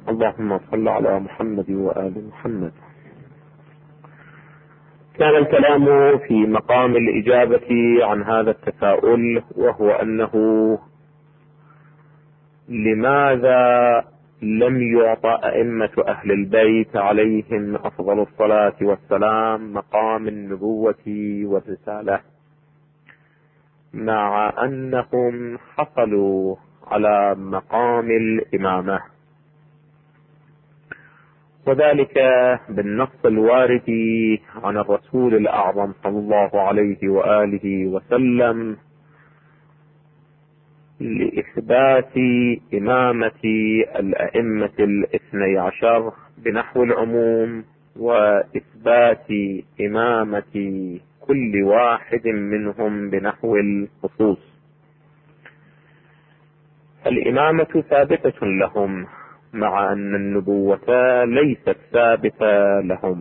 اللهم صل على محمد وآل محمد. كان الكلام في مقام الإجابة عن هذا التساؤل، وهو أنه لماذا لم يعطى أئمة أهل البيت عليهم أفضل الصلاة والسلام مقام النبوة والرسالة، مع أنهم حصلوا على مقام الإمامة، وذلك بالنص الوارد عن الرسول الأعظم صلى الله عليه وآله وسلم لإثبات إمامة الأئمة الاثني عشر بنحو العموم، وإثبات إمامة كل واحد منهم بنحو الخصوص. الإمامة ثابتة لهم، مع أن النبوة ليست ثابتة لهم.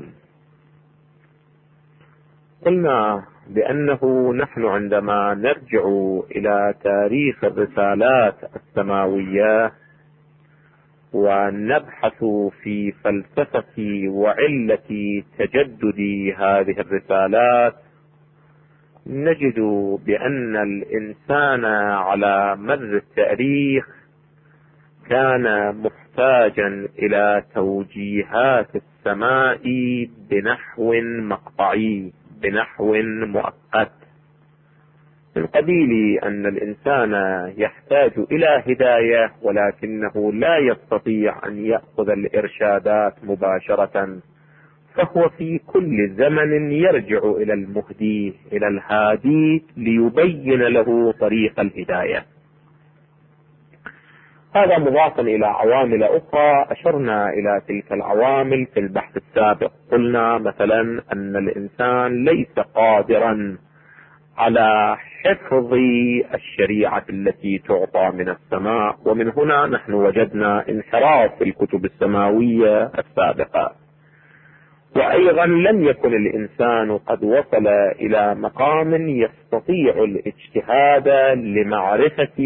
قلنا بأنه نحن عندما نرجع إلى تاريخ الرسالات السماوية ونبحث في فلسفة وعلة تجدد هذه الرسالات، نجد بأن الإنسان على مر التاريخ كان محتاجا إلى توجيهات السماء بنحو مقطعي، بنحو مؤقت، من قبيل أن الإنسان يحتاج إلى هداية، ولكنه لا يستطيع أن يأخذ الإرشادات مباشرة، فهو في كل زمن يرجع إلى المهدي، إلى الهادي، ليبين له طريق الهداية. هذا مضافا إلى عوامل أخرى أشرنا إلى تلك العوامل في البحث السابق. قلنا مثلا أن الإنسان ليس قادرا على حفظ الشريعة التي تعطى من السماء، ومن هنا نحن وجدنا انحراف في الكتب السماوية السابقة. وأيضا لم يكن الإنسان قد وصل إلى مقام يستطيع الاجتهاد لمعرفة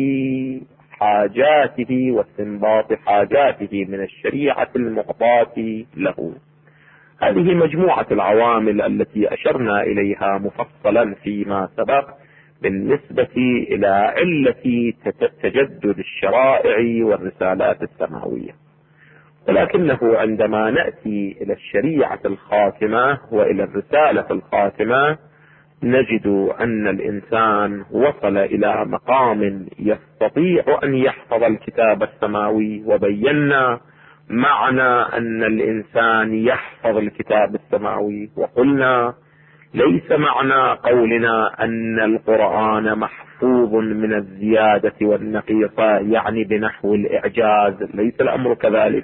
حاجاته واستنباط حاجاته من الشريعة المعطاة له. هذه مجموعة العوامل التي أشرنا إليها مفصلا فيما سبق بالنسبة إلى علة تجدد الشرائع والرسالات السماوية. ولكنه عندما نأتي إلى الشريعة الخاتمة وإلى الرسالة الخاتمة، نجد أن الإنسان وصل إلى مقام يستطيع أن يحفظ الكتاب السماوي. وبينا معنى أن الإنسان يحفظ الكتاب السماوي، وقلنا ليس معنى قولنا أن القرآن محفوظ من الزيادة والنقيصة يعني بنحو الإعجاز، ليس الأمر كذلك.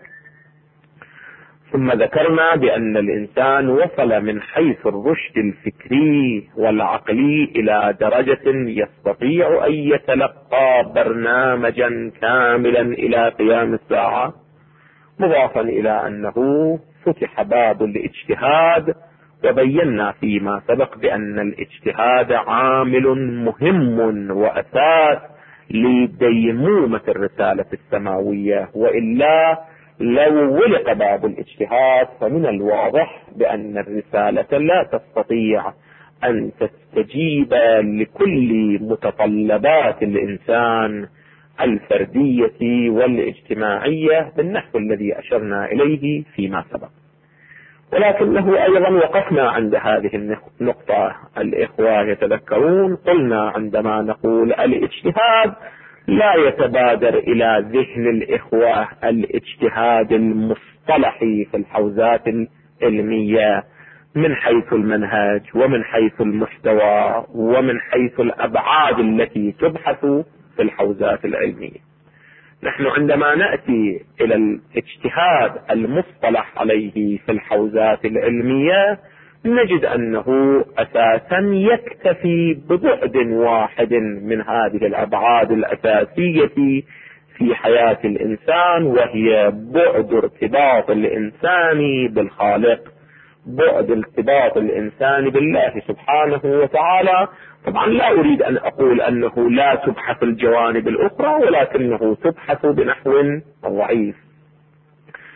ثم ذكرنا بأن الإنسان وصل من حيث الرشد الفكري والعقلي إلى درجة يستطيع أن يتلقى برنامجا كاملا إلى قيام الساعة، مضافا إلى أنه فتح باب الاجتهاد. وبينا فيما سبق بأن الاجتهاد عامل مهم وأساس لديمومة الرسالة السماوية، وإلا لو ولق باب الاجتهاد فمن الواضح بأن الرسالة لا تستطيع أن تستجيب لكل متطلبات الإنسان الفردية والاجتماعية بالنحو الذي أشرنا إليه فيما سبق. ولكنه أيضا وقفنا عند هذه النقطة. الإخوة يتذكرون قلنا عندما نقول الاجتهاد لا يتبادر إلى ذهن الإخوة الاجتهاد المصطلحي في الحوزات العلمية من حيث المنهج ومن حيث المحتوى ومن حيث الأبعاد التي تبحث في الحوزات العلمية. نحن عندما نأتي إلى الاجتهاد المصطلح عليه في الحوزات العلمية نجد أنه أساسا يكتفي ببعد واحد من هذه الأبعاد الأساسية في حياة الإنسان، وهي بعد ارتباط الإنسان بالخالق، بعد ارتباط الإنسان بالله سبحانه وتعالى. طبعا لا أريد أن أقول أنه لا تبحث الجوانب الأخرى، ولكنه تبحث بنحو ضعيف.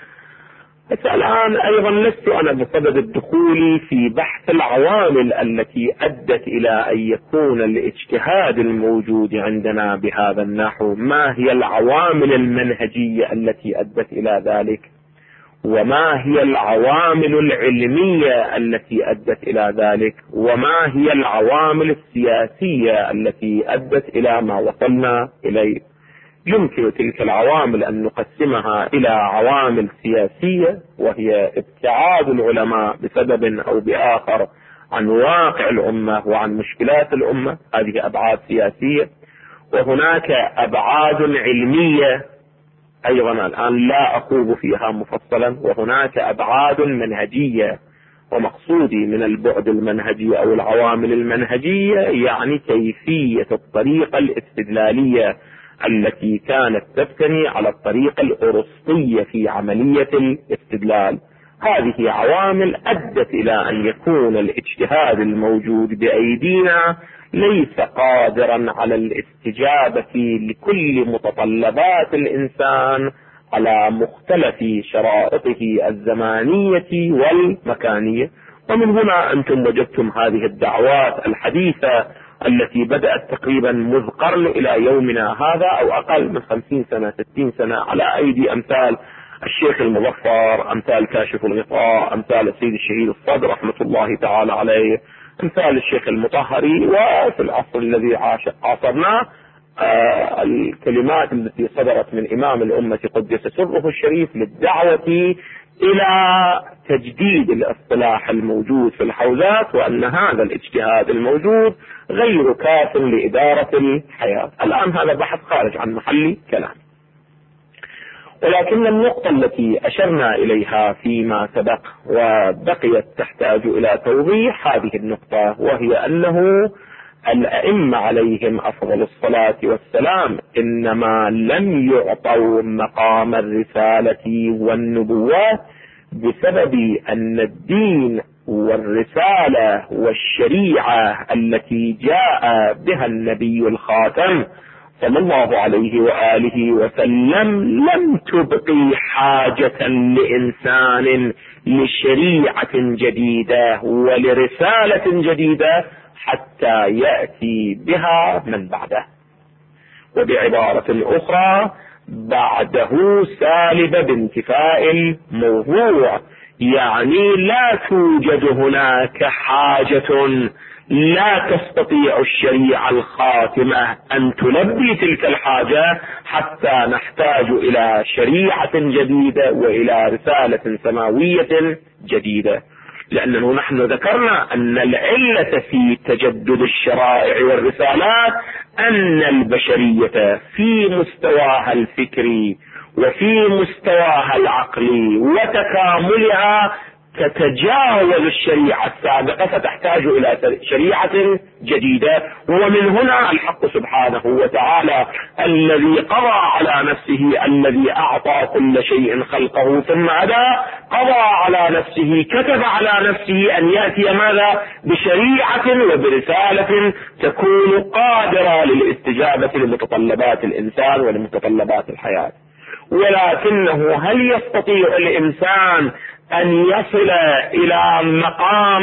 بس الآن أيضا لست أنا بصدد الدخول في بحث العوامل التي أدت إلى أن يكون الاجتهاد الموجود عندنا بهذا النحو. ما هي العوامل المنهجية التي أدت إلى ذلك، وما هي العوامل العلمية التي أدت إلى ذلك، وما هي العوامل السياسية التي أدت إلى ما وصلنا إليه. يمكن تلك العوامل أن نقسمها إلى عوامل سياسية، وهي ابتعاد العلماء بسبب أو بآخر عن واقع الأمة وعن مشكلات الأمة، هذه أبعاد سياسية. وهناك أبعاد علمية أيضا الآن لا أخوض فيها مفصلا. وهناك أبعاد منهجية، ومقصودي من البعد المنهجي أو العوامل المنهجية يعني كيفية الطريقة الاستدلالية التي كانت تبتني على الطريقة الأرسطية في عملية الاستدلال. هذه عوامل أدت إلى أن يكون الاجتهاد الموجود بأيدينا ليس قادرا على الاستجابة لكل متطلبات الإنسان على مختلف شرائطه الزمانية والمكانية. ومن هنا أنتم وجدتم هذه الدعوات الحديثة التي بدأت تقريبا منذ قرن إلى يومنا هذا، أو أقل من 50 سنة 60 سنة، على أيدي أمثال الشيخ المظفر، أمثال كاشف الغطاء، أمثال السيد الشهيد الصدر رحمة الله تعالى عليه، أمثال الشيخ المطهري. وفي العصر الذي عاصرناه الكلمات التي صدرت من إمام الأمة قدس سره الشريف للدعوة إلى تجديد الاصطلاح الموجود في الحوزات، وأن هذا الاجتهاد الموجود غير كاف لإدارة الحياة. الآن هذا بحث خارج عن محل كلام، ولكن النقطة التي أشرنا إليها فيما سبق وبقيت تحتاج إلى توضيح هذه النقطة، وهي أنه الأئمة عليهم أفضل الصلاة والسلام إنما لم يعطوا مقام الرسالة والنبوة بسبب أن الدين والرسالة والشريعة التي جاء بها النبي الخاتم صلى الله عليه وآله وسلم لم تبقي حاجة لإنسان لشريعة جديدة ولرسالة جديدة حتى يأتي بها من بعده. وبعبارة أخرى بعده سالب بانتفاء الموضوع، يعني لا توجد هناك حاجة، لا تستطيع الشريعة الخاتمة أن تلبي تلك الحاجة حتى نحتاج إلى شريعة جديدة وإلى رسالة سماوية جديدة. لأنه نحن ذكرنا أن العلة في تجدد الشرائع والرسالات أن البشرية في مستواها الفكري وفي مستواها العقلي وتكاملها تتجاوز الشريعة السابقة، فتحتاج إلى شريعة جديدة. ومن هنا الحق سبحانه وتعالى الذي قضى على نفسه، الذي أعطى كل شيء خلقه ثم هدى، قضى على نفسه، كتب على نفسه أن يأتي ماذا؟ بشريعة وبرسالة تكون قادرة للاستجابة لمتطلبات الإنسان ولمتطلبات الحياة. ولكنه هل يستطيع الإنسان أن يصل إلى مقام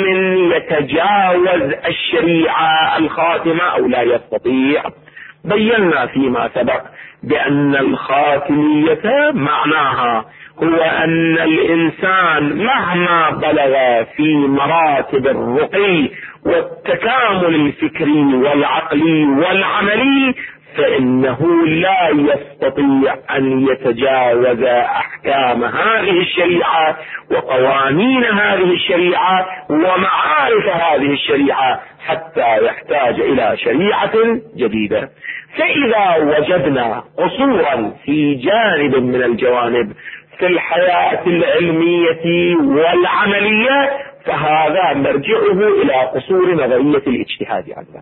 يتجاوز الشريعة الخاتمة أو لا يستطيع؟ بينا فيما سبق بأن الخاتمية معناها هو أن الإنسان مهما بلغ في مراتب الرقي والتكامل الفكري والعقلي والعملي فإنه لا يستطيع أن يتجاوز أحكام هذه الشريعة وقوانين هذه الشريعة ومعارف هذه الشريعة حتى يحتاج إلى شريعة جديدة. فإذا وجدنا قصورا في جانب من الجوانب في الحياة العلمية والعملية فهذا مرجعه إلى قصور نظرية الاجتهاد عندنا.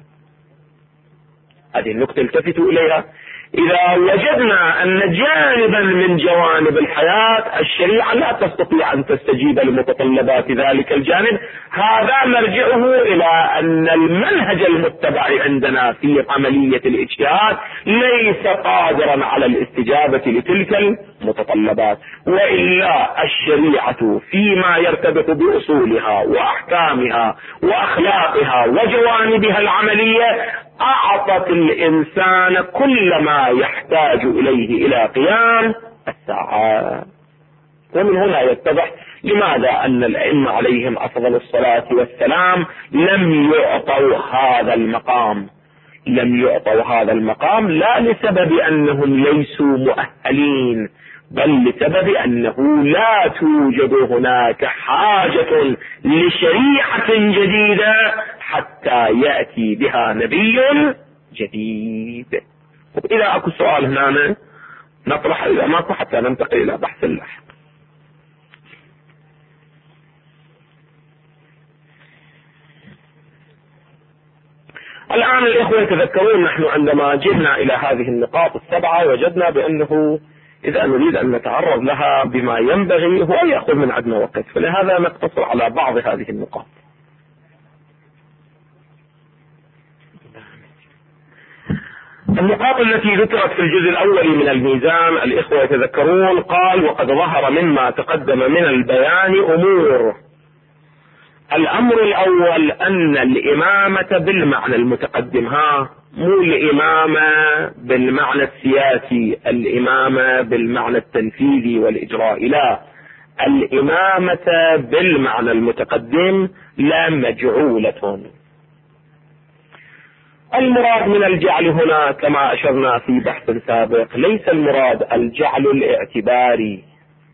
هذه النقطة التفتوا إليها. إذا وجدنا أن جانبا من جوانب الحياة الشريعة لا تستطيع أن تستجيب لمتطلبات ذلك الجانب، هذا مرجعه إلى أن المنهج المتبع عندنا في عملية الاجتهاد ليس قادرا على الاستجابة لتلك المتطلبات، وإلا الشريعة فيما يرتبط بأصولها وأحكامها وأخلاقها وجوانبها العملية أعطت الإنسان كل ما يحتاج إليه إلى قيام الساعة. ومن هنا يتضح لماذا أن الأئمة عليهم أفضل الصلاة والسلام لم يعطوا هذا المقام لا لسبب أنهم ليسوا مؤهلين، بل لسبب أنه لا توجد هناك حاجة لشريعة جديدة حتى يأتي بها نبي جديد. إذا أكو سؤال هنا نطرح، إذا ماكو حتى ننتقل إلى بحث اللاحق. الآن الإخوة يتذكرون نحن عندما جئنا إلى هذه النقاط السبعة وجدنا بأنه إذا نريد أن نتعرض لها بما ينبغي هو يأخذ من عندنا وقت، فلهذا نقتصر على بعض هذه النقاط. النقاط التي ذكرت في الجزء الأول من الميزان الإخوة يتذكرون قال: وقد ظهر مما تقدم من البيان أمور. الأمر الأول أن الإمامة بالمعنى المتقدم، مو الإمامة بالمعنى السياسي، الإمامة بالمعنى التنفيذي والإجرائي، لا، الإمامة بالمعنى المتقدم لا مجعولة. المراد من الجعل هنا كما أشرنا في بحث سابق ليس المراد الجعل الاعتباري،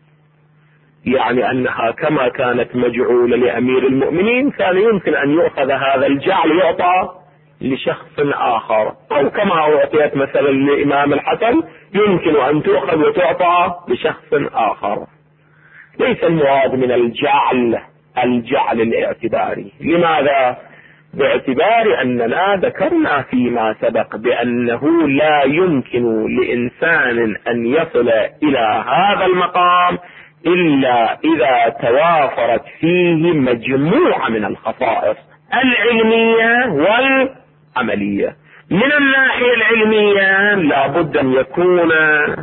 يعني أنها كما كانت مجعولة لأمير المؤمنين كان يمكن أن يؤخذ هذا الجعل يعطى لشخص آخر، أو كما أعطيت مثلا لإمام الحسن يمكن أن تؤخذ وتعطى لشخص آخر. ليس المراد من الجعل الاعتباري. لماذا؟ باعتبار أننا ذكرنا فيما سبق بأنه لا يمكن لإنسان أن يصل إلى هذا المقام إلا إذا توافرت فيه مجموعة من الخصائص العلمية والعملية. من الناحية العلمية لا بد أن يكون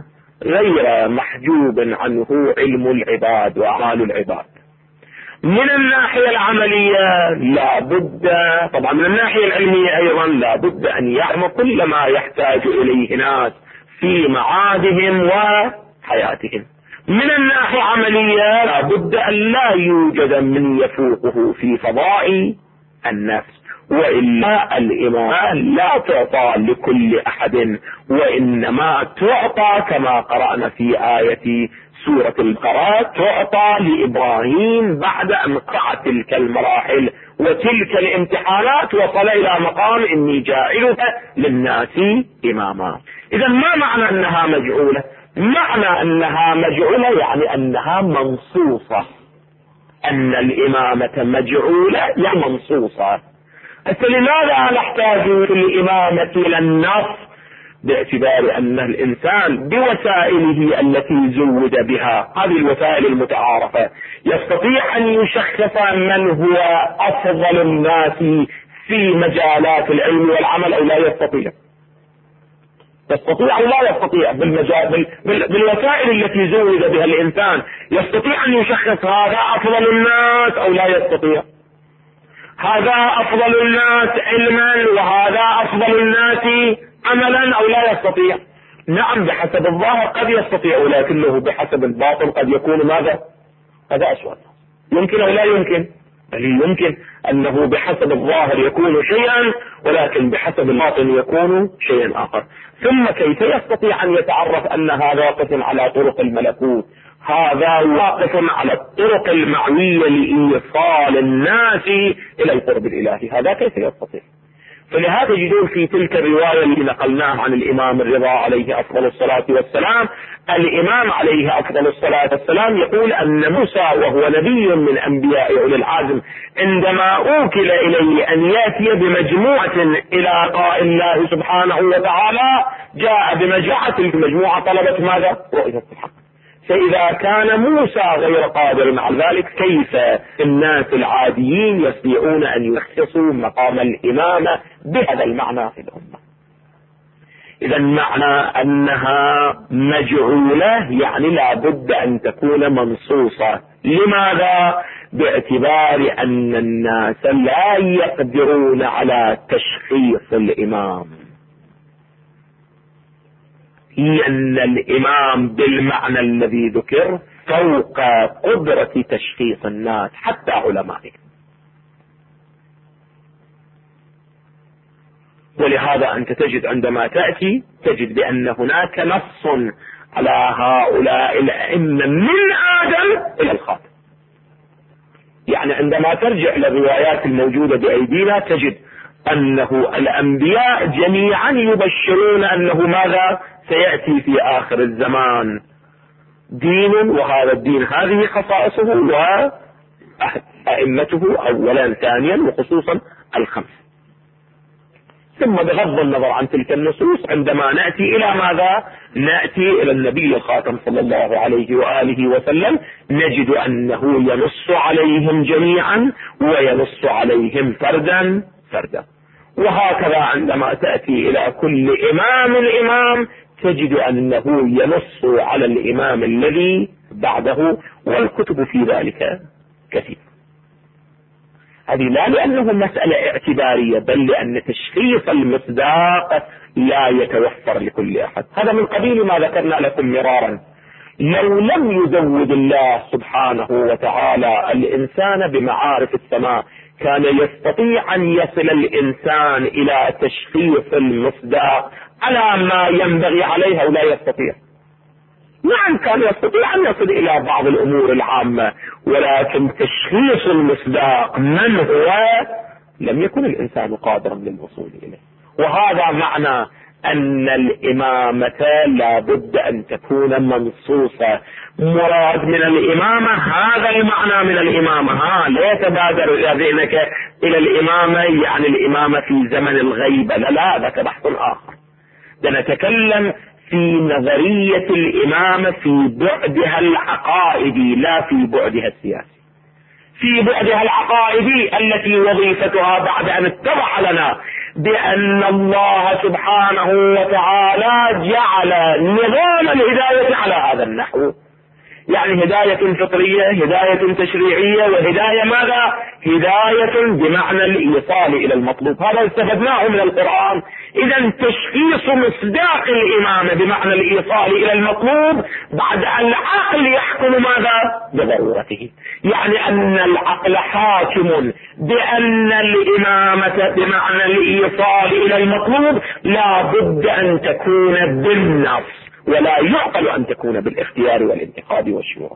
غير محجوب عنه علم العباد وأعمال العباد. من الناحية العملية لا بد، طبعا من الناحية العلمية أيضا لا بد أن يعلم كل ما يحتاج إليه ناس في معادهم وحياتهم. من الناحية العملية لا بد أن لا يوجد من يفوقه في فضاء النفس، وإلا الإمامة لا تعطى لكل أحد، وإنما تعطى كما قرأنا في آية سورة البقرة تعطى لإبراهيم بعد أن قطع تلك المراحل وتلك الامتحانات وصل إلى مقام إني جاعلك للناس إماما. إذا ما معنى أنها مجعولة؟ معنى أنها مجعولة يعني أنها منصوصة، أن الإمامة مجعولة يعني منصوصة. لماذا نحتاج في الإمامة إلى النص؟ باعتبار أن الإنسان بوسائله التي زود بها، هذه الوسائل المتعارفة، يستطيع أن يشخص من هو أفضل الناس في مجالات العلم والعمل أو لا يستطيع. يستطيع أو لا يستطيع بالوسائل التي زود بها الإنسان، يستطيع أن يشخص هذا أفضل الناس أو لا يستطيع، هذا أفضل الناس علما وهذا أفضل الناس عملا أو لا يستطيع. نعم بحسب الظاهر قد يستطيع، ولكنه بحسب الباطن قد يكون ماذا؟ هذا أسوأ. يمكن أو لا يمكن؟ يمكن أنه بحسب الظاهر يكون شيئا ولكن بحسب الباطن يكون شيئا آخر. ثم كيف يستطيع أن يتعرف أن هذا واقف على طرق الملكوت، هذا واقف على الطرق المعنية لإيصال الناس إلى القرب الإلهي؟ هذا كيف يستطيع؟ فلهذا تجدون في تلك الرواية التي نقلناها عن الإمام الرضا عليه أفضل الصلاة والسلام، الإمام عليه أفضل الصلاة والسلام يقول أن موسى وهو نبي من أنبياء أولي العزم عندما أوكل إليه أن يأتي بمجموعة إلى لقاء الله سبحانه وتعالى جاء بمجموعة، المجموعة طلبت ماذا؟ رؤية الحق. فإذا كان موسى غير قادر على ذلك، كيف الناس العاديين يستطيعون أن يخصصوا مقام الإمامة بهذا المعنى في الأمة؟ إذا معنى أنها مجعولة يعني لا بد أن تكون منصوصة. لماذا؟ باعتبار أن الناس لا يقدرون على تشخيص الإمام، لأن الإمام بالمعنى الذي ذكر فوق قدرة تشخيص الناس حتى علمائهم. ولهذا أنت تجد عندما تأتي تجد بأن هناك نص على هؤلاء الأئمة من آدم إلى الخاتم. يعني عندما ترجع للروايات الموجودة بأيدينا تجد أنه الأنبياء جميعا يبشرون أنه ماذا سيأتي في آخر الزمان دين، وهذا الدين هذه خصائصه وأئمته أولا ثانيا وخصوصا الخمس. ثم بغض النظر عن تلك النصوص عندما نأتي إلى ماذا؟ نأتي إلى النبي الخاتم صلى الله عليه وآله وسلم، نجد أنه ينص عليهم جميعا وينص عليهم فردا فردا. وهكذا عندما تأتي إلى كل إمام تجد أنه ينص على الإمام الذي بعده، والكتب في ذلك كثير. هذه لا لأنه مسألة اعتبارية، بل لأن تشخيص المصداق لا يتوفر لكل أحد. هذا من قبيل ما ذكرنا لكم مرارا. لو لم يزود الله سبحانه وتعالى الإنسان بمعارف السماء كان يستطيع أن يصل الإنسان إلى تشخيص المصداق على ما ينبغي عليه أو لا يستطيع. نعم كان يستطيع أن يصل إلى بعض الأمور العامة، ولكن تشخيص المصداق من هو لم يكن الإنسان قادرا للوصول إليه. وهذا معنى أن الإمامة لا بد أن تكون منصوصة. مراد من الإمامة هذا المعنى من الإمامة، لا يتبادر إلى ذهنك إلى الإمامة يعني الإمامة في زمن الغيبة، لا ذاك بحث آخر. نتكلم في نظرية الإمامة في بعدها العقائدي لا في بعدها السياسي. في بعدها العقائدي التي وظيفتها بعد أن اتضح لنا بأن الله سبحانه وتعالى جعل نظام الهداية على هذا النحو، يعني هداية فطرية، هداية تشريعية، وهداية ماذا؟ هداية بمعنى الإيصال إلى المطلوب. هذا استفدناه من القرآن. إذا تشخيص مصداق الإمامة بمعنى الإيصال إلى المطلوب بعد أن العقل يحكم ماذا؟ بضرورته. يعني أن العقل حاكم بأن الإمامة بمعنى الإيصال إلى المطلوب لا بد أن تكون بالنص، ولا يعقل أن تكون بالاختيار والانتقاد والشورى.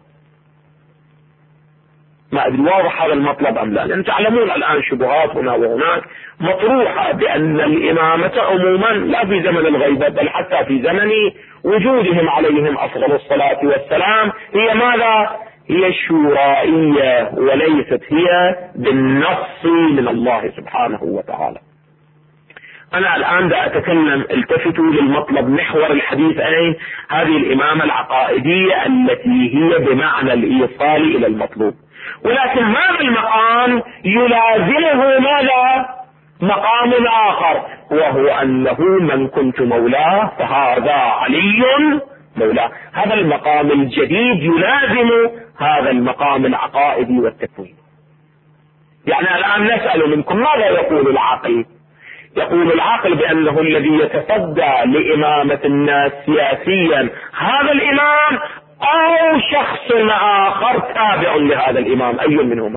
ما أدري واضح هذا المطلب أم لا؟ لأن تعلمون الآن شبهات هنا وهناك مطروحة بأن الإمامة عموما لا في زمن الغيبة بل حتى في زمن وجودهم عليهم أفضل الصلاة والسلام هي ماذا؟ هي شورائية وليست هي بالنص من الله سبحانه وتعالى. أنا الآن دا أتكلم، التفتوا للمطلب محور الحديث أين؟ هذه الإمامة العقائدية التي هي بمعنى الإيصال إلى المطلوب. ولكن هذا المقام يلازمه ماذا؟ مقام آخر، وهو أنه من كنت مولاه فهذا علي مولاه. هذا المقام الجديد يلازم هذا المقام العقائدي والتكوين. يعني الآن نسأل منكم ماذا يقول العقل؟ يقول العقل بأنه الذي يتصدى لإمامة الناس سياسيا هذا الإمام أو شخص آخر تابع لهذا الإمام، أي منهما؟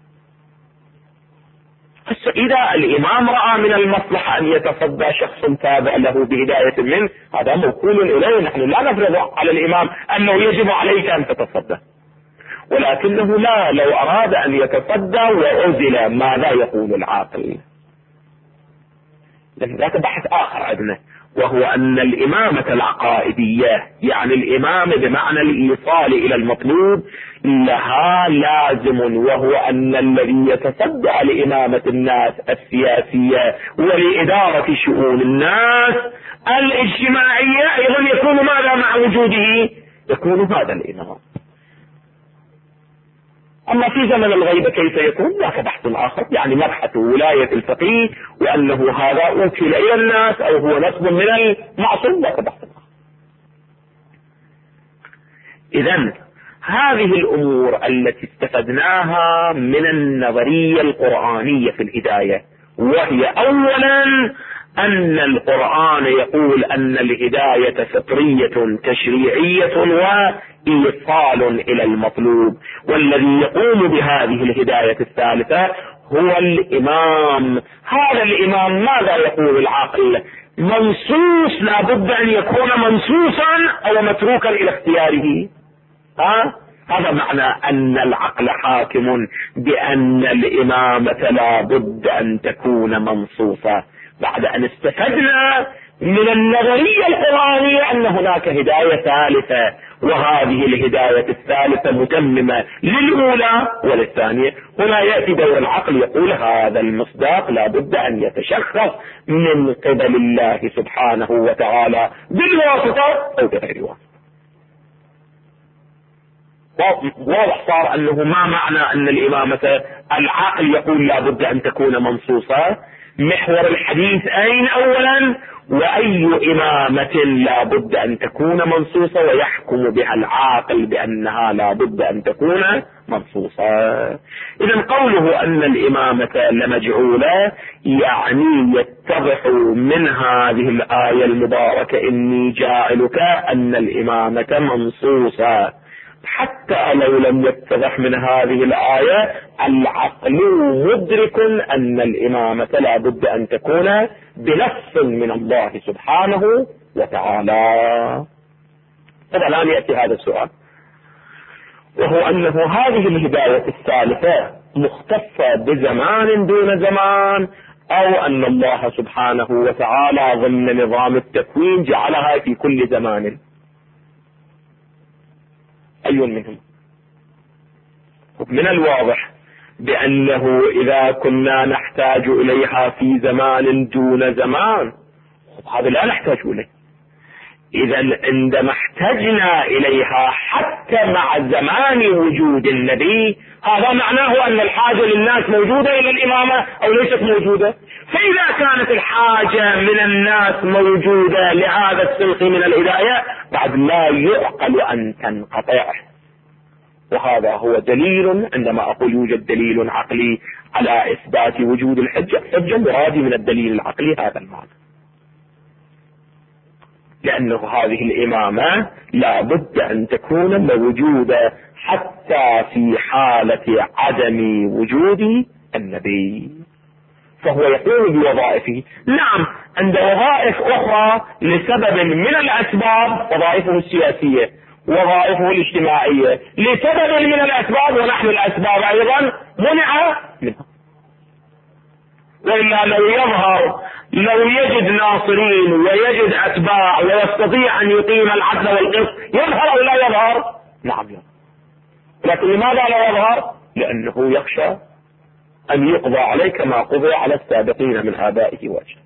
إذا الإمام رأى من المصلحة أن يتصدى شخص تابع له بهداية منه هذا موكول إليه، نحن لا نفرض على الإمام أنه يجب عليك أن تتصدى، ولكنه لا، لو أراد أن يتصدى وعزل ماذا يقول العاقل؟ لكن ذاك بحث آخر عندنا، وهو أن الإمامة العقائدية يعني الإمامة بمعنى الإيصال إلى المطلوب لها لازم، وهو أن الذي يتصدى لإمامة الناس السياسية ولإدارة شؤون الناس الاجتماعية أيضا يكون ماذا مع وجوده؟ يكون هذا الإمام. أما في زمن الغيبة كيف يكون؟ ذاك بحث آخر، يعني مبحث ولاية الفقيه وأنه هذا أوكل إلى الناس أو هو نسب من المعصوم، ذاك بحث آخر. إذن هذه الأمور التي استفدناها من النظرية القرآنية في الهداية، وهي أولا أن القرآن يقول أن الهداية فطرية تشريعية وإيصال إلى المطلوب، والذي يقوم بهذه الهداية الثالثة هو الإمام. هذا الإمام ماذا يقول العقل؟ منصوص، لا بد أن يكون منصوصا أو متروكا إلى اختياره. هذا معنى أن العقل حاكم بأن الإمامة لا بد أن تكون منصوصة، بعد أن استفدنا من النظرية القرآنية أن هناك هداية ثالثة، وهذه الهداية الثالثة متممة للأولى وللثانية. هنا يأتي دور العقل يقول هذا المصداق لا بد أن يتشخص من قبل الله سبحانه وتعالى بالواسطة أو بغير واسطة. واضح صار أنه ما معنى أن الإمامة العقل يقول لا بد أن تكون منصوصة. محور الحديث أين أولا؟ وأي إمامة لا بد أن تكون منصوصة ويحكم بها العاقل بأنها لا بد أن تكون منصوصة. إذن قوله أن الإمامة لمجعولة يعني يتضح من هذه الآية المباركة إني جاعلك أن الإمامة منصوصة. حتى لو لم يتضح من هذه الآية العقل مدرك أن الإمامة لا بد أن تكون بنص من الله سبحانه وتعالى. طبعا الآن يأتي هذا السؤال، وهو أنه هذه الهداية الثالثة مختصة بزمان دون زمان، أو أن الله سبحانه وتعالى ضمن نظام التكوين جعلها في كل زمان؟ أي منهم؟ من الواضح بأنه إذا كنا نحتاج إليها في زمان دون زمان هذا لا نحتاج إليه. إذا عندما احتجنا إليها حتى مع زمان وجود النبي هذا معناه أن الحاجة للناس موجودة إلى الإمامة أو ليست موجودة. فإذا كانت الحاجة من الناس موجودة لهذا السلق من الهداية بعد لا يعقل أن تنقطع. وهذا هو دليل، عندما أقول يوجد دليل عقلي على إثبات وجود الحجة مرادي من الدليل العقلي هذا المعنى، لأنه هذه الإمامة لا بد أن تكون موجودة حتى في حالة عدم وجود النبي، فهو يقوم بوظائفه. نعم عند وظائف أخرى لسبب من الأسباب، وظائفه السياسية وظائفه الاجتماعية لسبب من الأسباب، ونحن الأسباب أيضا منع منها. وإلا لو يجد ناصرين ويجد أتباع ويستطيع أن يقيم العدل والقسط يظهر أو لا يظهر؟ نعم يظهر. لكن لماذا لا يظهر؟ لأنه يخشى أن يقضى عليه كما قضي على السابقين من آبائه وأجداده.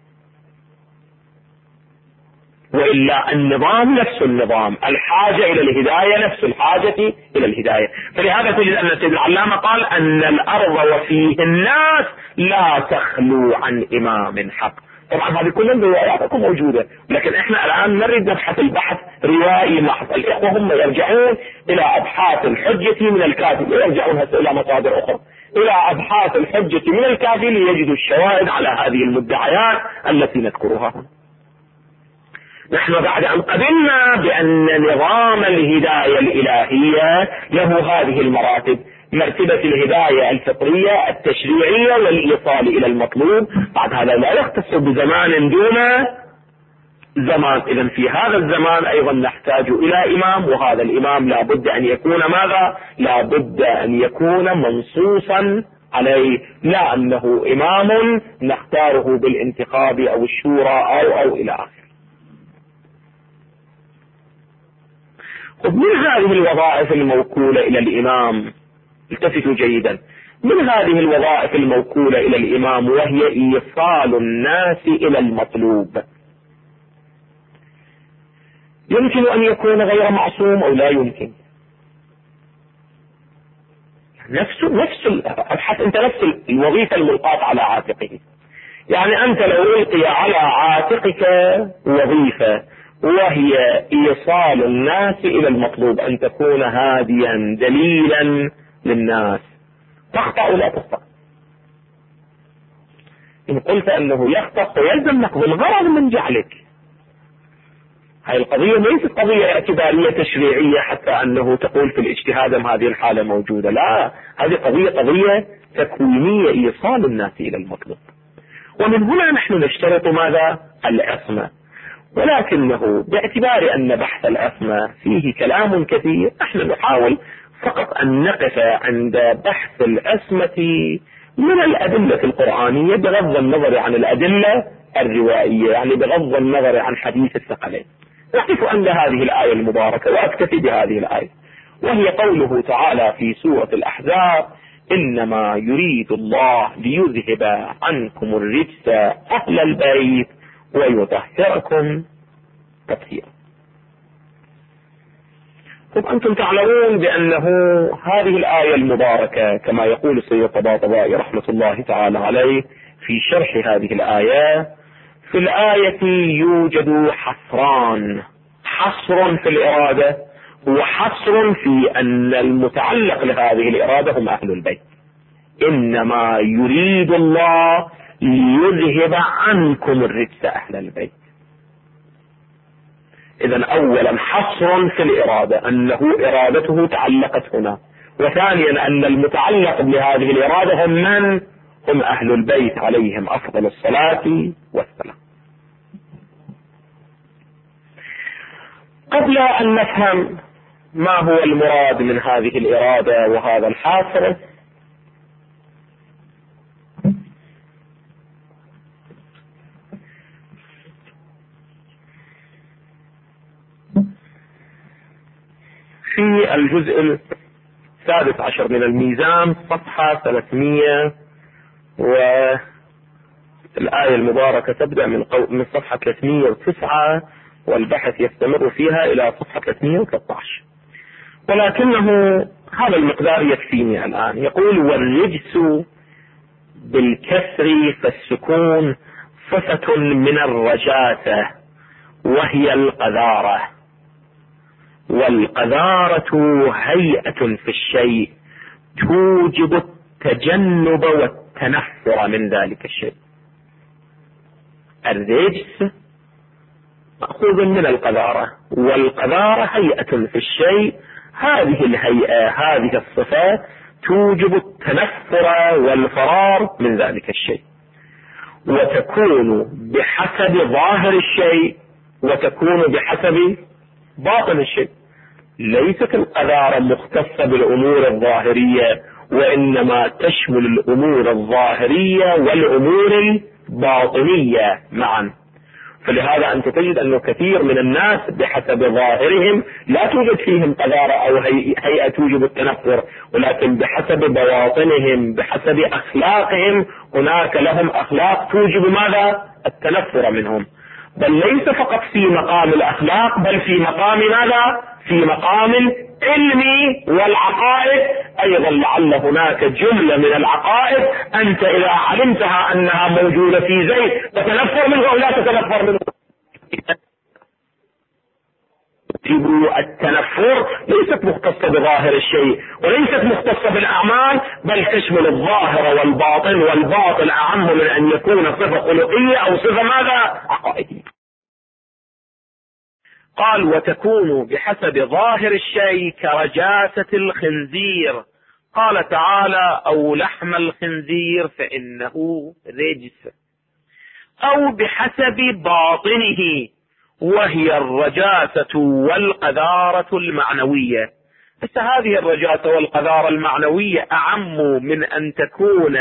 وإلا النظام نفس النظام، الحاجة إلى الهداية نفس الحاجة إلى الهداية. فلهذا تجد أن سيد العلامة قال أن الأرض وفيه الناس لا تخلو عن إمام حق. طبعا هذه كل الروايات موجودة، لكن احنا الآن نريد نبحث البحث روائي محض. الإخوة هم يرجعون إلى أبحاث الحجة من الكافي، يرجعون إلى مصادر أخرى، إلى أبحاث الحجة من الكافي ليجدوا الشواهد على هذه المدعيات التي نذكرها هنا. نحن بعد أن قبلنا بأن نظام الهداية الإلهية له هذه المراتب، مرتبة الهداية الفطرية التشريعية والإيصال إلى المطلوب، بعد هذا لا يختص بزمان دون زمان. إذن في هذا الزمان أيضا نحتاج إلى إمام، وهذا الإمام لا بد أن يكون ماذا؟ لا بد أن يكون منصوصا عليه، لا أنه إمام نختاره بالانتخاب أو الشورى أو إلى آخره. من هذه الوظائف الموكولة إلى الإمام، التفتوا جيدا، من هذه الوظائف الموكولة إلى الإمام وهي إيصال الناس إلى المطلوب، يمكن أن يكون غير معصوم أو لا يمكن. نفس ابحث انت نفس الوظيفة الملقاة على عاتقه. يعني انت لو ألقي على عاتقك وظيفة وهي ايصال الناس الى المطلوب، ان تكون هاديا دليلا للناس، تخطأ ولا تخطأ؟ ان قلت انه يخطأ فيلزم نقض الغرض من جعلك. هاي القضية ليست قضية اعتبارية تشريعية حتى انه تقول في الاجتهاد هذه الحالة موجودة، لا، هذه قضية تكوينية، ايصال الناس الى المطلوب. ومن هنا نحن نشترط ماذا؟ العصمة. ولكنه باعتبار ان بحث العصمة فيه كلام كثير، نحن نحاول فقط ان نقف عند بحث العصمة من الادلة القرآنية بغض النظر عن الادلة الروائية، يعني بغض النظر عن حديث الثقلين. نقف عند هذه الآية المباركة وأكتفي بهذه الآية، وهي قوله تعالى في سورة الأحزاب: إنما يريد الله ليذهب عنكم الرجس أهل البيت ويطهركم تطهيرا. طب أنتم تعلمون بأنه هذه الآية المباركة كما يقول السيد الطباطبائي رحمة الله تعالى عليه في شرح هذه الآية، في الآية يوجد حصران: حصر في الإرادة، وحصر في أن المتعلق لهذه الإرادة هم أهل البيت. إنما يريد الله ليذهب عنكم الرجس أهل البيت. إذن أولا حصر في الإرادة، أنه إرادته تعلقت هنا، وثانيا أن المتعلق بهذه الإرادة هم من؟ هم أهل البيت عليهم أفضل الصلاة والسلام. قبل أن نفهم ما هو المراد من هذه الإرادة وهذا الحاصر، في الجزء 16 من الميزان صفحة 300 والآية المباركة تبدأ من صفحة 309 والبحث يستمر فيها إلى صفحة 313، ولكنه هذا المقدار يكفيني الآن. يقول: والرجس بالكسر فالسكون صفة من الرجاسة وهي القذارة، والقذارة هيئة في الشيء توجب التجنب والتنفر من ذلك الشيء. الرجس مأخوذ من القذارة، والقذارة هيئة في الشيء، هذه الهيئة هذه الصفات توجب التنفر والفرار من ذلك الشيء، وتكون بحسب ظاهر الشيء وتكون بحسب باطن الشيء. ليست القذارة مختصة بالأمور الظاهرية، وإنما تشمل الأمور الظاهرية والأمور الباطنية معا. فلهذا أنت تجد أنه كثير من الناس بحسب ظاهرهم لا توجد فيهم قذارة أو هيئة توجب التنفر، ولكن بحسب بواطنهم بحسب أخلاقهم هناك لهم أخلاق توجب ماذا؟ التنفر منهم. بل ليس فقط في مقام الأخلاق، بل في مقام ماذا؟ في مقام العلم والعقائد أيضا. لعل هناك جملة من العقائد أنت إذا علمتها أنها موجودة في زيد تتنفر منه أو لا تتنفر منه. التنفر ليست مختصة بظاهر الشيء وليست مختصة بالأعمال، بل تشمل الظاهر والباطن، والباطن أعم من أن يكون صفة خلقية أو صفة ماذا؟ عقائدية. قال: وتكون بحسب ظاهر الشيء كرجاسة الخنزير. قال تعالى: أو لحم الخنزير فإنه رجس. أو بحسب باطنه وهي الرجاسة والقذارة المعنوية. بس هذه الرجاسة والقذارة المعنوية أعم من أن تكون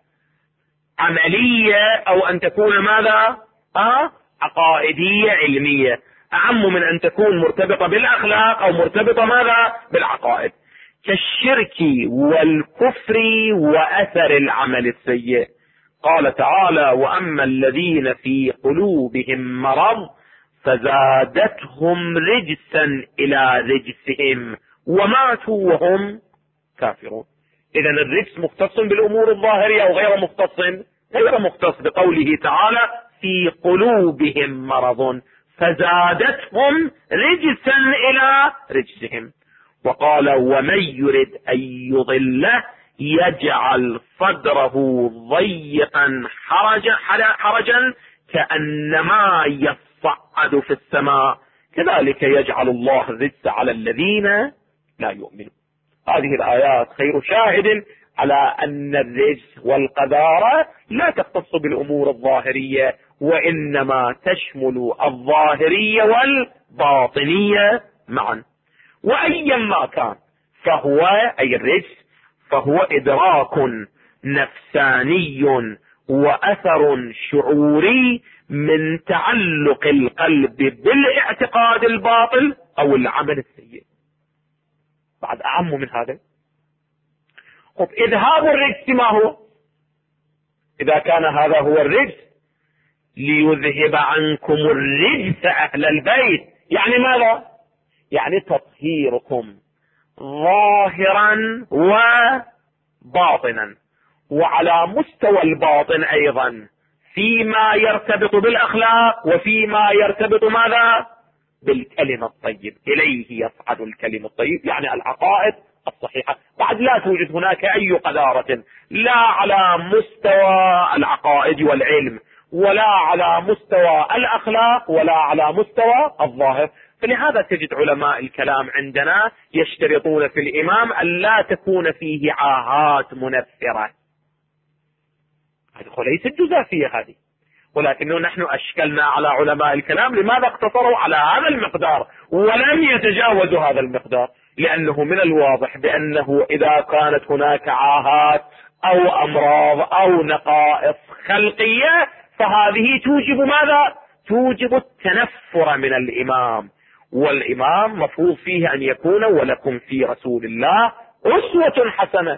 عملية أو أن تكون ماذا؟ عقائدية علمية، أعم من أن تكون مرتبطة بالأخلاق أو مرتبطة ماذا؟ بالعقائد، كالشرك والكفر وأثر العمل السيء. قال تعالى: وأما الذين في قلوبهم مرض فزادتهم رجسا إلى رجسهم وماتوا وهم كافرون. إذا الرجس مختص بالأمور الظاهرية أو غير مختص؟ غير مختص، بقوله تعالى في قلوبهم مرض فزادتهم رجسا إلى رجسهم. وقال ومن يرد أن يضله يجعل صدره ضيقا حرجا كأنما يصعد في السماء كذلك يجعل الله الرجس على الذين لا يؤمنون. هذه الآيات خير شاهد على أن الرجس والقذارة لا تختص بالأمور الظاهرية، وإنما تشمل الظاهرية والباطنية معا. وأيا ما كان فهو أي الرجس فهو إدراك نفساني وأثر شعوري من تعلق القلب بالاعتقاد الباطل أو العمل السيء. بعد أعم من هذا. إذهاب الرجس ما هو؟ إذا كان هذا هو الرجس ليذهب عنكم الرجس أهل البيت، يعني ماذا؟ يعني تطهيركم ظاهرا وباطنا. وعلى مستوى الباطن أيضا فيما يرتبط بالأخلاق وفيما يرتبط ماذا؟ بالكلم الطيب. إليه يصعد الكلم الطيب، يعني العقائد الصحيحة. بعد لا توجد هناك أي قذارة لا على مستوى العقائد والعلم ولا على مستوى الأخلاق ولا على مستوى الظاهر. فلهذا تجد علماء الكلام عندنا يشترطون في الإمام أن لا تكون فيه عاهات منفرة. هذه ليست جزافية هذه، ولكنه نحن أشكلنا على علماء الكلام لماذا اقتصروا على هذا المقدار ولم يتجاوزوا هذا المقدار؟ لأنه من الواضح بأنه إذا كانت هناك عاهات أو أمراض أو نقائص خلقية فهذه توجب ماذا؟ توجب التنفر من الإمام. والإمام مفروض فيه أن يكون ولكم في رسول الله أسوة حسنة.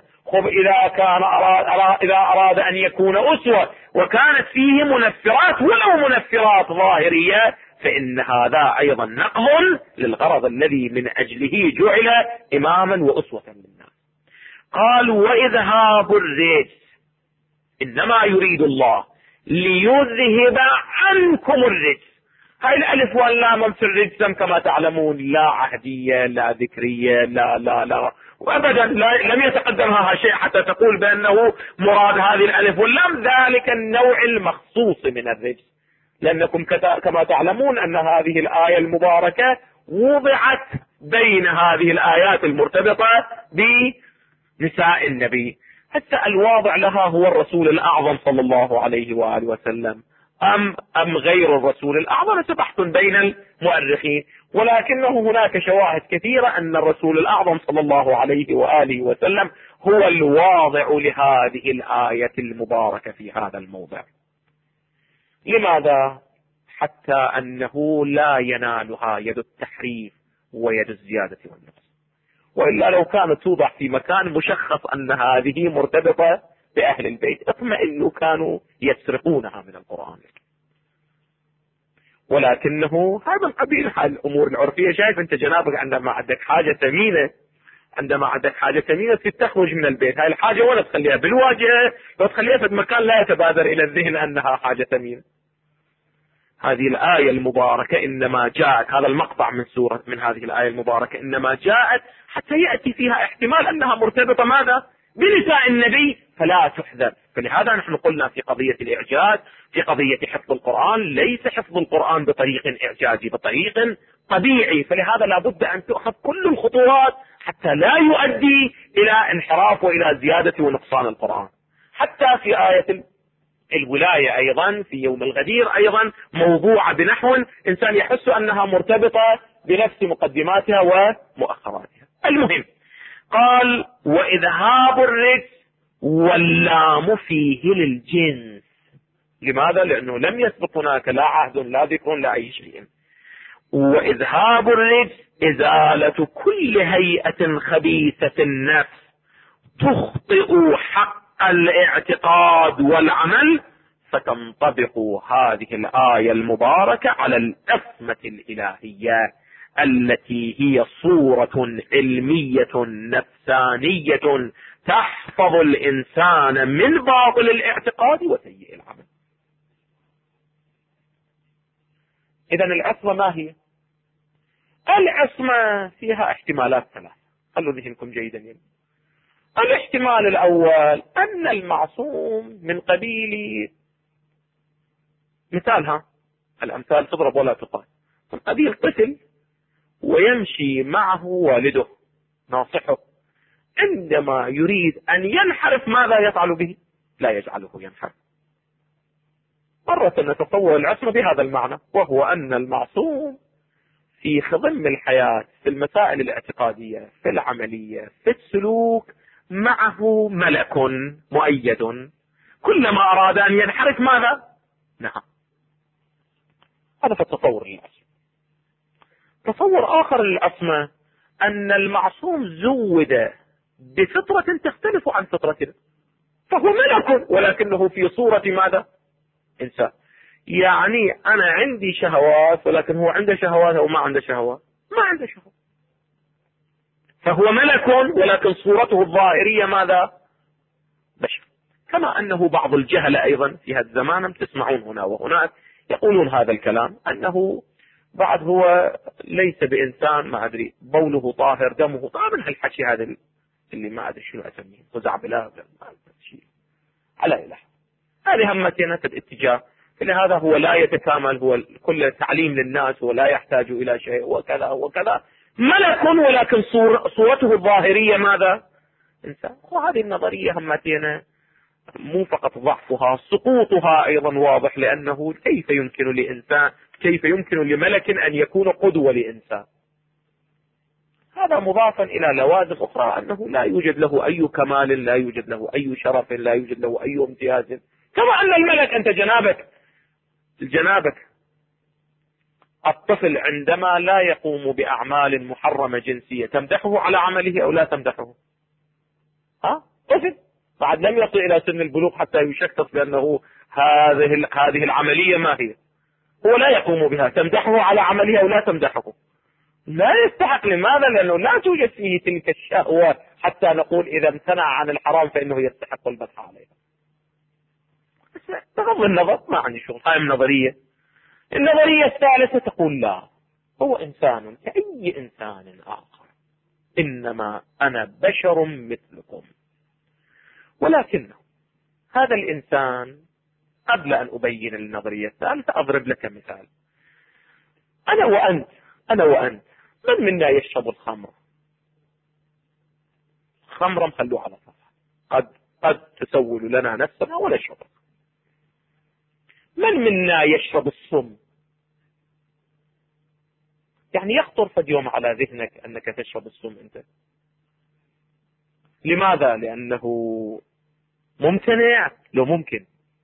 إذا أراد أن يكون أسوة وكانت فيه منفرات ولو منفرات ظاهرية فإن هذا أيضا نقض للغرض الذي من أجله جعل إماما وأسوة للناس. قال وإذهاب الرجس إنما يريد الله ليذهب عنكم الرجس. هاي الألف واللام في الرجس كما تعلمون لا عهدية لا ذكرية لا وأبدا لم يتقدمها شيء حتى تقول بأنه مراد هذه الألف واللام ذلك النوع المخصوص من الرجس. لأنكم كما تعلمون أن هذه الآية المباركة وضعت بين هذه الآيات المرتبطة بنساء النبي. حتى الواضع لها هو الرسول الأعظم صلى الله عليه وآله وسلم أم غير الرسول الأعظم؟ سبحت بين المؤرخين، ولكنه هناك شواهد كثيرة أن الرسول الأعظم صلى الله عليه وآله وسلم هو الواضع لهذه الآية المباركة في هذا الموضع. لماذا؟ حتى أنه لا ينالها يد التحريف ويد الزيادة والنقص، وإلا لو كانت توضع في مكان مشخص أن هذه مرتبطة بأهل البيت اطمئنوا كانوا يسرقونها من القرآن. ولكنه هذا من قبيل الأمور العرفية. شايف أنت جنابك عندما عندك حاجة ثمينة تخرج من البيت، هاي الحاجة ولا تخليها بالواجهة لو تخليها في مكان لا يتبادر إلى الذهن أنها حاجة ثمينة. هذه الآية المباركة إنما جاءت، هذا المقطع من هذه الآية المباركة إنما جاءت حتى يأتي فيها احتمال أنها مرتبطة ماذا؟ بنساء النبي فلا تحذر. فلهذا نحن قلنا في قضية الإعجاز في قضية حفظ القرآن ليس حفظ القرآن بطريق إعجازي، بطريق طبيعي. فلهذا لابد أن تأخذ كل الخطوات حتى لا يؤدي إلى انحراف وإلى زيادة ونقصان القرآن. حتى في آية الولاية أيضا في يوم الغدير أيضا موضوعة بنحو إنسان يحس أنها مرتبطة بنفس مقدماتها ومؤخراتها. المهم قال وإذهاب الرجس واللام فيه للجنس. لماذا؟ لأنه لم يسبق هناك لا عهد لا ذكر لا أي شيء. وإذهاب الرجس إزالة كل هيئة خبيثة النفس تخطئ حق الاعتقاد والعمل فتنطبق هذه الآية المباركة على العصمة الإلهية التي هي صورة علمية نفسانية تحفظ الإنسان من باطل الاعتقاد وسيء العمل. إذن العصمة ما هي؟ العصمة فيها احتمالات ثلاثة، خلوا ذهنكم جيدا يعني. الاحتمال الأول أن المعصوم من قبيل مثالها، الأمثال تضرب ولا تقال، من قبيل طفل ويمشي معه والده ناصحه، عندما يريد أن ينحرف ماذا يفعل به؟ لا يجعله ينحرف. مرة نتصور العصمة بهذا المعنى، وهو أن المعصوم في خضم الحياة في المسائل الاعتقادية في العملية في السلوك معه ملك مؤيد، كلما أراد أن ينحرف ماذا؟ نعم. هذا في التصور للعصمة. تصور آخر للعصمة أن المعصوم زود بفطرة تختلف عن فطرتنا، فهو ملك ولكنه في صورة ماذا؟ إنسان. يعني أنا عندي شهوات ولكن هو عنده شهوات أو ما عنده شهوات؟ ما عنده شهوات. فهو ملك ولكن صورته الظاهرية ماذا؟ بشر. كما أنه بعض الجهل أيضا في هذا الزمان تسمعون هنا وهناك يقولون هذا الكلام، أنه بعد هو ليس بإنسان، ما أدري بوله طاهر دمه طاهر، من هالحكي هذا اللي ما أدري شنو أسميه، خزعبلات شيء على إله. هذه همتنا في الاتجاه، لهذا هو لا يتكامل، هو كل تعليم للناس ولا يحتاج إلى شيء وكذا وكذا، ملك ولكن صورته الظاهرية ماذا؟ إنسان. وهذه النظرية همتنا مو فقط ضعفها، سقوطها أيضا واضح، لأنه كيف يمكن لإنسان، كيف يمكن لملك أن يكون قدوة لإنسان؟ هذا مضافا إلى لوازم أخرى، أنه لا يوجد له أي كمال، لا يوجد له أي شرف، لا يوجد له أي امتياز. كما أن الملك أنت جنابك الطفل عندما لا يقوم بأعمال محرمة جنسية تمدحه على عمله أو لا تمدحه؟ طفل بعد لم يصل إلى سن البلوغ حتى يشخص بأنه هذه العملية ما هي، هو لا يقوم بها، تمدحه على عمله أو لا تمدحه؟ لا يستحق. لماذا؟ لأنه لا توجد فيه تلك الشهوة حتى نقول إذا امتنع عن الحرام فإنه يستحق المدح عليها. بغض النظر ما عندي شغل، هاي النظرية. النظرية الثالثة تقول لا، هو إنسان كأي إنسان آخر، إنما أنا بشر مثلكم. ولكن هذا الإنسان، قبل أن أبين النظرية الثالثة أضرب لك مثال. أنا وأنت من منا يشرب الخمر؟ خمرا خلوه على صفحة، قد تسول لنا نفسنا ونشرب. من منا يشرب السم؟ يعني يخطر فد يوم على ذهنك أنك تشرب السم أنت؟ لماذا؟ لأنه ممتنع؟ لو ممكن.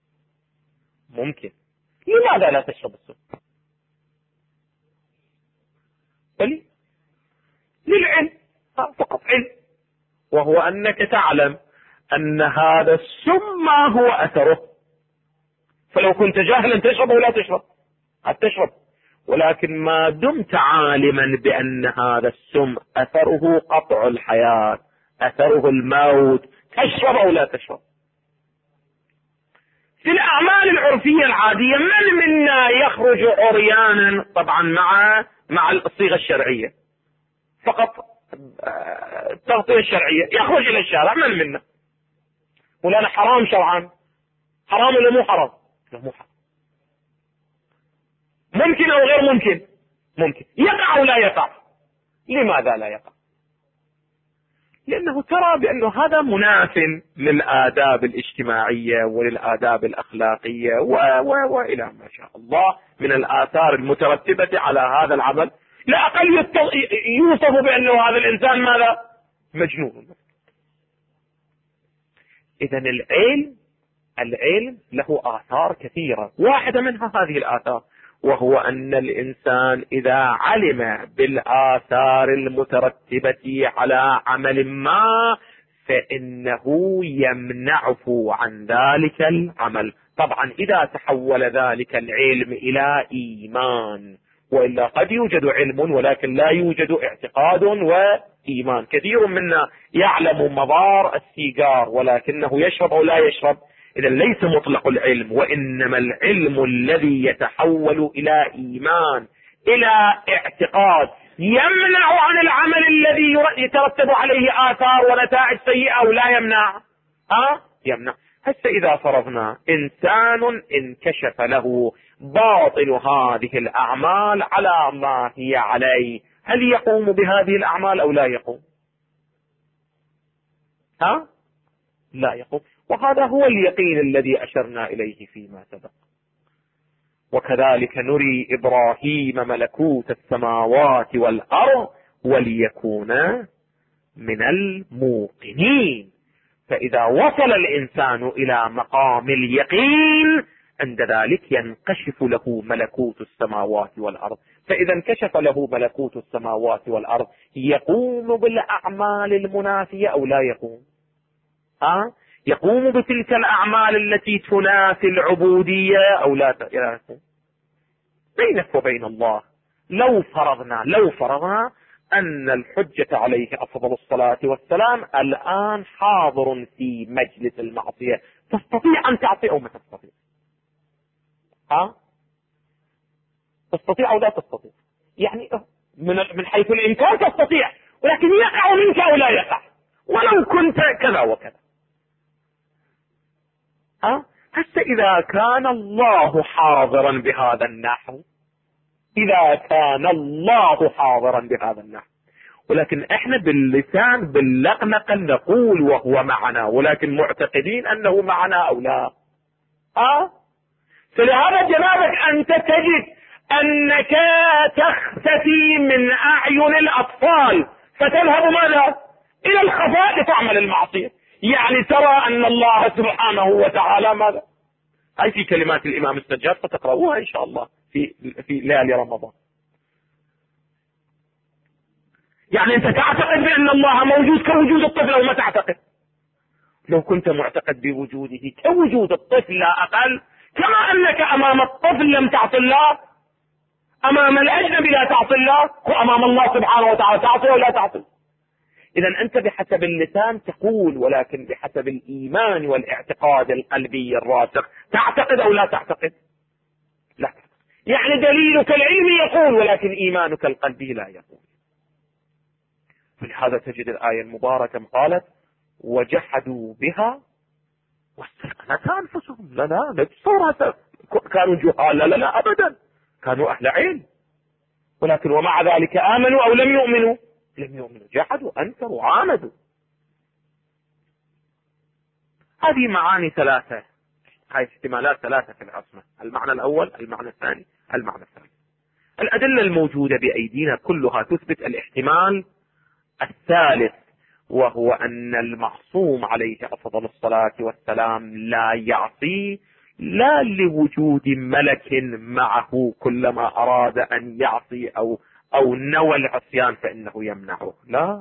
لماذا لا تشرب السم؟ للعلم، فقط علم، وهو أنك تعلم أن هذا السم ما هو أثره. فلو كنت جاهلا تشرب ولا تشرب؟ تشرب، ولكن ما دمت عالما بأن هذا السم أثره قطع الحياة، أثره الموت، تشرب أو لا تشرب؟ في الأعمال العرفية العادية من منا يخرج عريانا؟ طبعا مع الصيغة الشرعية، فقط التغطية الشرعية، يخرج إلى الشارع من منا؟ ولا حرام شرعا؟ حرام ولا مو حرام؟ لا مو حرام. ممكن أو غير ممكن. يقع أو لا يقع؟ لماذا لا يقع؟ لأنه ترى بأنه هذا مناف للآداب الاجتماعية وللآداب الأخلاقية وإلى ما شاء الله من الآثار المترتبة على هذا العمل. لا أقل يوصف بأنه هذا الإنسان ماذا؟ مجنون. إذن العلم له آثار كثيرة، واحدة منها هذه الآثار، وهو أن الإنسان إذا علم بالآثار المترتبة على عمل ما فإنه يمنعه عن ذلك العمل. طبعا إذا تحول ذلك العلم إلى إيمان، وإلا قد يوجد علم ولكن لا يوجد اعتقاد وإيمان. كثير منا يعلم مضار السيجار ولكنه يشرب أو لا يشرب، إذا ليس مطلق العلم، وإنما العلم الذي يتحول إلى إيمان، إلى اعتقاد، يمنع عن العمل الذي يترتب عليه آثار ونتائج سيئة، أو لا يمنع؟ يمنع. هسه إذا فرضنا إنسان انكشف له باطل هذه الأعمال على ما هي عليه، هل يقوم بهذه الأعمال أو لا يقوم؟ لا يقوم. وهذا هو اليقين الذي أشرنا إليه فيما سبق. وكذلك نري إبراهيم ملكوت السماوات والأرض وليكون من الموقنين. فإذا وصل الإنسان إلى مقام اليقين عند ذلك ينكشف له ملكوت السماوات والأرض. فإذا انكشف له ملكوت السماوات والأرض يقوم بالأعمال المنافية أو لا يقوم؟ يقوم بتلك الأعمال التي تنافي العبودية أو لا يقوم؟ بينك وبين الله لو فرضنا أن الحجة عليه أفضل الصلاة والسلام الآن حاضر في مجلس المعصية، تستطيع أن تعصي أو ما تستطيع؟ تستطيع أو لا تستطيع؟ يعني من حيث الإمكان تستطيع، ولكن يقع منك أو لا يقع ولو كنت كذا وكذا. هسه إذا كان الله حاضرا بهذا النحو، ولكن احنا باللسان باللقنقة نقول وهو معنا، ولكن معتقدين انه معنا او لا. فلهذا جنابك انت تجد انك تختفي من اعين الاطفال فتذهب ماذا؟ الى الخفاء لتعمل المعصية. يعني ترى ان الله سبحانه وتعالى ماذا؟ هاي في كلمات الامام السجاد فتقرأوها ان شاء الله في ليالي رمضان. يعني انت تعتقد بان الله موجود كوجود الطفل او ما تعتقد؟ لو كنت معتقد بوجوده كوجود الطفل لا اقل، كما انك امام الطفل لم تعصي الله، امام الاجنبي لا تعصي الله، وامام الله سبحانه وتعالى تعصي ولا تعصي. اذا انت بحسب اللسان تقول، ولكن بحسب الايمان والاعتقاد القلبي الراسخ تعتقد او لا تعتقد؟ لا تعتقد. يعني دليلك العلمي يقول ولكن ايمانك القلبي لا يقول. ولهذا تجد الآية المباركة قالت وجحدوا بها واستيقنتها أنفسهم. لا تصور كانوا جهال، لا أبدا، كانوا أهل علم، ولكن ومع ذلك آمنوا أو لم يؤمنوا؟ لم يؤمنوا، جحدوا، أنكروا، عاندوا. هذه معاني ثلاثة، هذه احتمالات ثلاثة في العصمة: المعنى الأول، المعنى الثاني، المعنى الثالث. الأدلة الموجودة بأيدينا كلها تثبت الاحتمال الثالث، وهو أن المعصوم عليه أفضل الصلاة والسلام لا يعصي، لا لوجود ملك معه كلما أراد أن يعصي أو نوى العصيان فإنه يمنعه،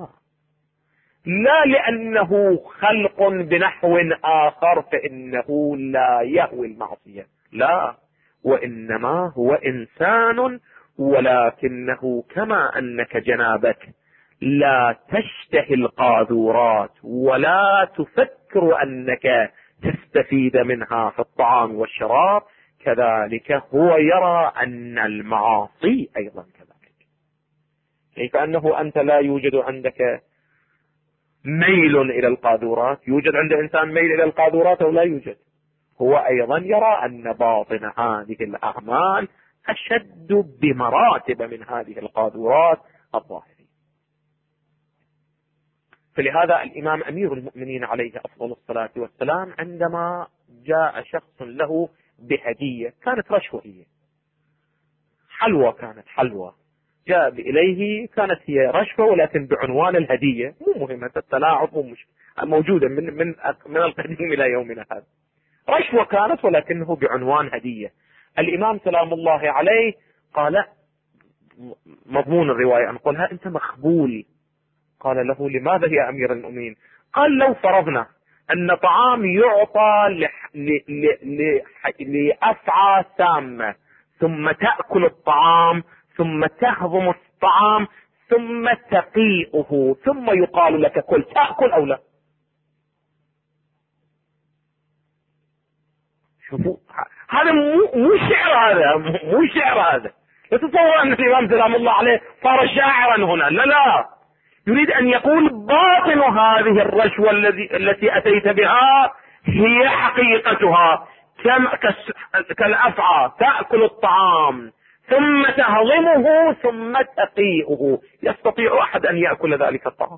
لا لأنه خلق بنحو آخر فإنه لا يهوي المعصية، لا، وإنما هو إنسان، ولكنه كما أنك جنابك لا تشتهي القاذورات ولا تفكر أنك تستفيد منها في الطعام والشراب، كذلك هو يرى أن المعاصي أيضا كذلك. كيف أنه أنت لا يوجد عندك ميل إلى القاذورات، يوجد عند إنسان ميل إلى القاذورات أو لا يوجد؟ هو أيضا يرى أن باطن هذه الأعمال أشد بمراتب من هذه القاذورات الظاهرة. فلهذا الإمام أمير المؤمنين عليه أفضل الصلاة والسلام عندما جاء شخص له بهدية كانت رشوة، هي حلوى جاء إليه، كانت هي رشوة ولكن بعنوان الهدية، مو مهمة التلاعب، مو موجودة من القديم إلى يومنا هذا. رشوة كانت ولكنه بعنوان هدية. الإمام سلام الله عليه قال، مضمون الرواية أنقلها، أنت مخبول. قال له لماذا يا أمير المؤمنين؟ قال لو فرضنا أن طعام يعطى لأفعى سامة، ثم تأكل الطعام، ثم تهضم الطعام، ثم تقيئه، ثم يقال لك كل، تأكل أو لا؟ شوفوا، هذا مو شعر، هذا مو شعر، هذا لا تتصور أن الإمام سلام الله عليه صار شاعرا هنا، لا لا، يريد أن يقول باطن هذه الرشوة التي أتيت بها هي حقيقتها، كالأفعى تأكل الطعام ثم تهضمه ثم تقيئه. يستطيع أحد أن يأكل ذلك الطعام؟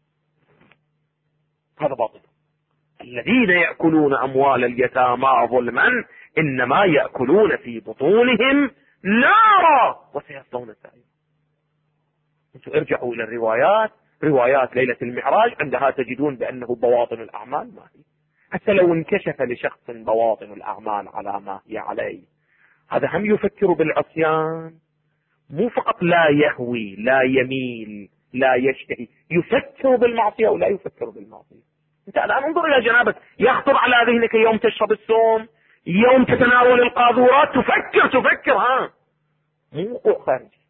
هذا باطل. الذين يأكلون أموال اليتامى ظلما إنما يأكلون في بطونهم نارا وسيصلون سعيرا. انتم ارجعوا إلى الروايات، روايات ليلة المعراج، عندها تجدون بأنه بواطن الأعمال ما هي. حتى لو انكشف لشخص بواطن الأعمال على ما هي عليه، هذا هم يفكر بالعصيان، مو فقط لا يهوي، لا يميل، لا يشتهي، يفكر بالمعصية ولا يفكر بالمعصية. انت الآن انظر إلى جنابك، يخطر على ذهنك يوم تشرب السوم، يوم تتناول القاذورات، تفكر ها، مو وقوع خارجي.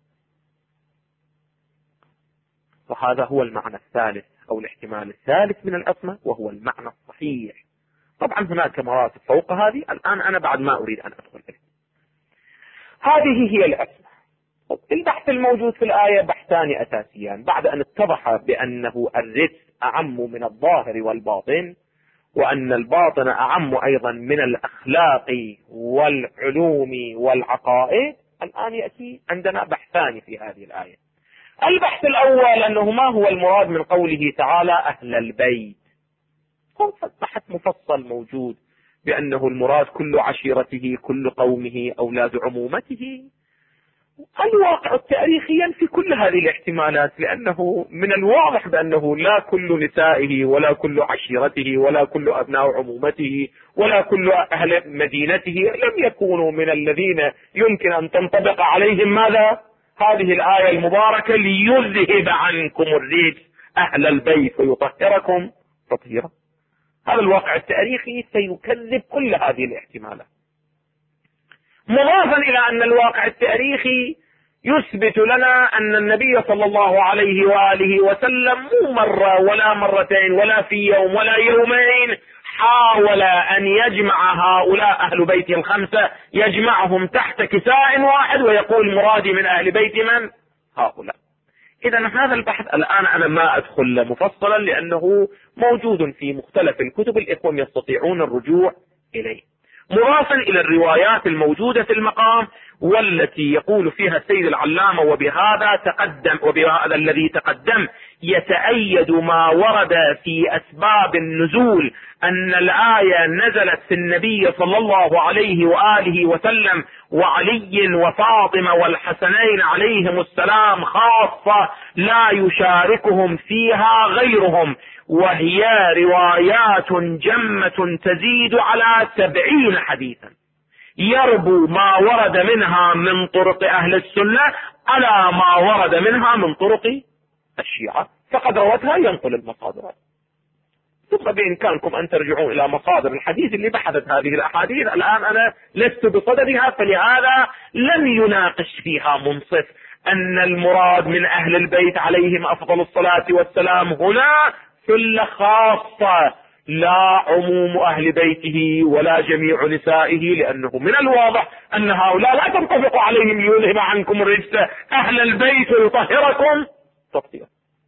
وهذا هو المعنى الثالث أو الاحتمال الثالث من العصمة، وهو المعنى الصحيح. طبعا هناك مراتب فوق هذه، الآن أنا بعد ما أريد أن أدخل فيها. هذه هي العصمة. البحث الموجود في الآية بحثان أساسيان، بعد أن اتضح بأنه الرزق أعم من الظاهر والباطن، وأن الباطن أعم أيضا من الأخلاق والعلوم والعقائد، الآن يأتي عندنا بحثان في هذه الآية. البحث الأول أنه ما هو المراد من قوله تعالى أهل البيت. هو بحث مفصل موجود بأنه المراد كل عشيرته، كل قومه، أولاد عمومته. الواقع التاريخي ينفي كل هذه الاحتمالات، لأنه من الواضح بأنه لا كل نسائه ولا كل عشيرته ولا كل أبناء عمومته ولا كل أهل مدينته لم يكونوا من الذين يمكن أن تنطبق عليهم ماذا؟ هذه الآية المباركة ليذهب عنكم الرجس أهل البيت ويطهركم تطهيرا. هذا الواقع التاريخي سيكذب كل هذه الاحتمالات، مضافا إلى أن الواقع التاريخي يثبت لنا أن النبي صلى الله عليه وآله وسلم مو مرة ولا مرتين ولا في يوم ولا يومين حاول أن يجمع هؤلاء أهل بيت الخمسة، يجمعهم تحت كساء واحد ويقول مرادي من أهل بيت من؟ هؤلاء. إذا هذا البحث الآن أنا ما أدخل مفصلا لأنه موجود في مختلف الكتب، الإخوة يستطيعون الرجوع إليه، مضافا إلى الروايات الموجودة في المقام والتي يقول فيها السيد العلامة وبهذا الذي تقدم يتأيد ما ورد في أسباب النزول، أن الآية نزلت في النبي صلى الله عليه وآله وسلم وعلي وفاطمة والحسنين عليهم السلام خاصة لا يشاركهم فيها غيرهم، وهي روايات جمة تزيد على 70 حديثا، يربو ما ورد منها من طرق أهل السنة على ما ورد منها من طرق الشيعة، فقد روتها ينقل المصادر. ثم بإمكانكم أن ترجعون إلى مصادر الحديث اللي بحثت هذه الأحاديث، الآن أنا لست بصددها، فلهذا لم يناقش فيها منصف أن المراد من أهل البيت عليهم أفضل الصلاة والسلام هنا ثلة خاصة، لا عموم أهل بيته ولا جميع نسائه، لأنه من الواضح أن هؤلاء لا تنطبق عليهم يذهب عنكم الرجس أهل البيت ويطهركم تطهيرا.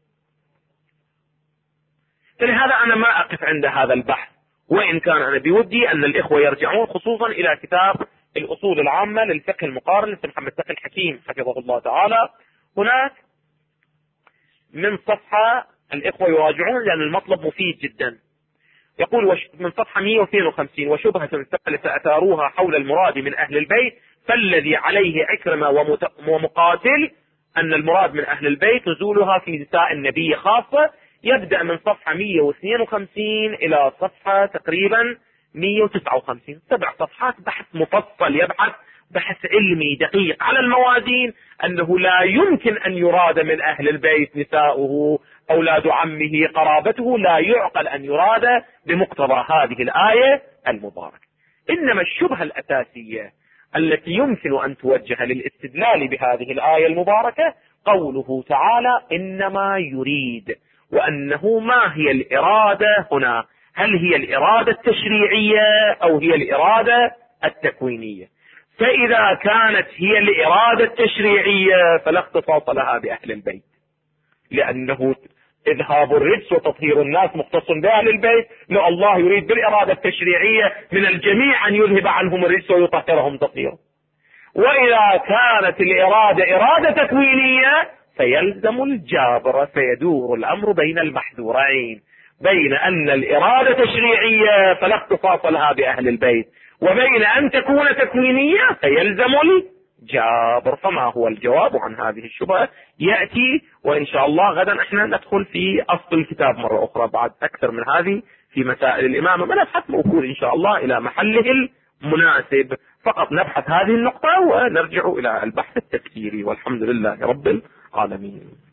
فلهذا أنا ما أقف عند هذا البحث، وإن كان أنا بودي أن الإخوة يرجعون خصوصا إلى كتاب الأصول العامة للفقه المقارن لسيد محمد تقي الحكيم حفظه الله تعالى. هناك من صفحة الإخوة يراجعون لأن المطلب مفيد جدا. يقول من صفحة 152: وشبهة ثالثة أثاروها حول المراد من أهل البيت فالذي عليه عكرمة ومقاتل أن المراد من أهل البيت نزولها في نساء النبي خاصة. يبدأ من صفحة 152 إلى صفحة تقريبا 159، 7 صفحات بحث مفصل، يبحث بحث علمي دقيق على الموازين، أنه لا يمكن أن يراد من أهل البيت نساؤه أولاد عمه قرابته، لا يعقل أن يراد بمقتضى هذه الآية المباركة. إنما الشبهة الأساسية التي يمكن أن توجه للاستدلال بهذه الآية المباركة قوله تعالى إنما يريد، وأنه ما هي الإرادة هنا؟ هل هي الإرادة التشريعية أو هي الإرادة التكوينية؟ فإذا كانت هي الإرادة التشريعية فلا اختصاص لها بأهل البيت، لأنه إذهاب الرجس وتطهير الناس مختص بأهل البيت. لا، الله يريد بالإرادة التشريعية من الجميع أن يذهب عنهم الرجس ويطهرهم تطهيرا. وإذا كانت الإرادة إرادة تكوينية فيلزم الجابر، فيدور الأمر بين المحذورين، بين أن الإرادة تشريعية فلا اختصاص لها بأهل البيت، وبين أن تكون تكوينية فيلزم الجابر. فما هو الجواب عن هذه الشبهة يأتي، وإن شاء الله غدا احنا ندخل في أصل الكتاب مرة أخرى بعد أكثر من هذه في مسائل الإمامة، ملفات موكول إن شاء الله إلى محله المناسب. فقط نبحث هذه النقطة ونرجع إلى البحث التفسيري، والحمد لله رب العالمين.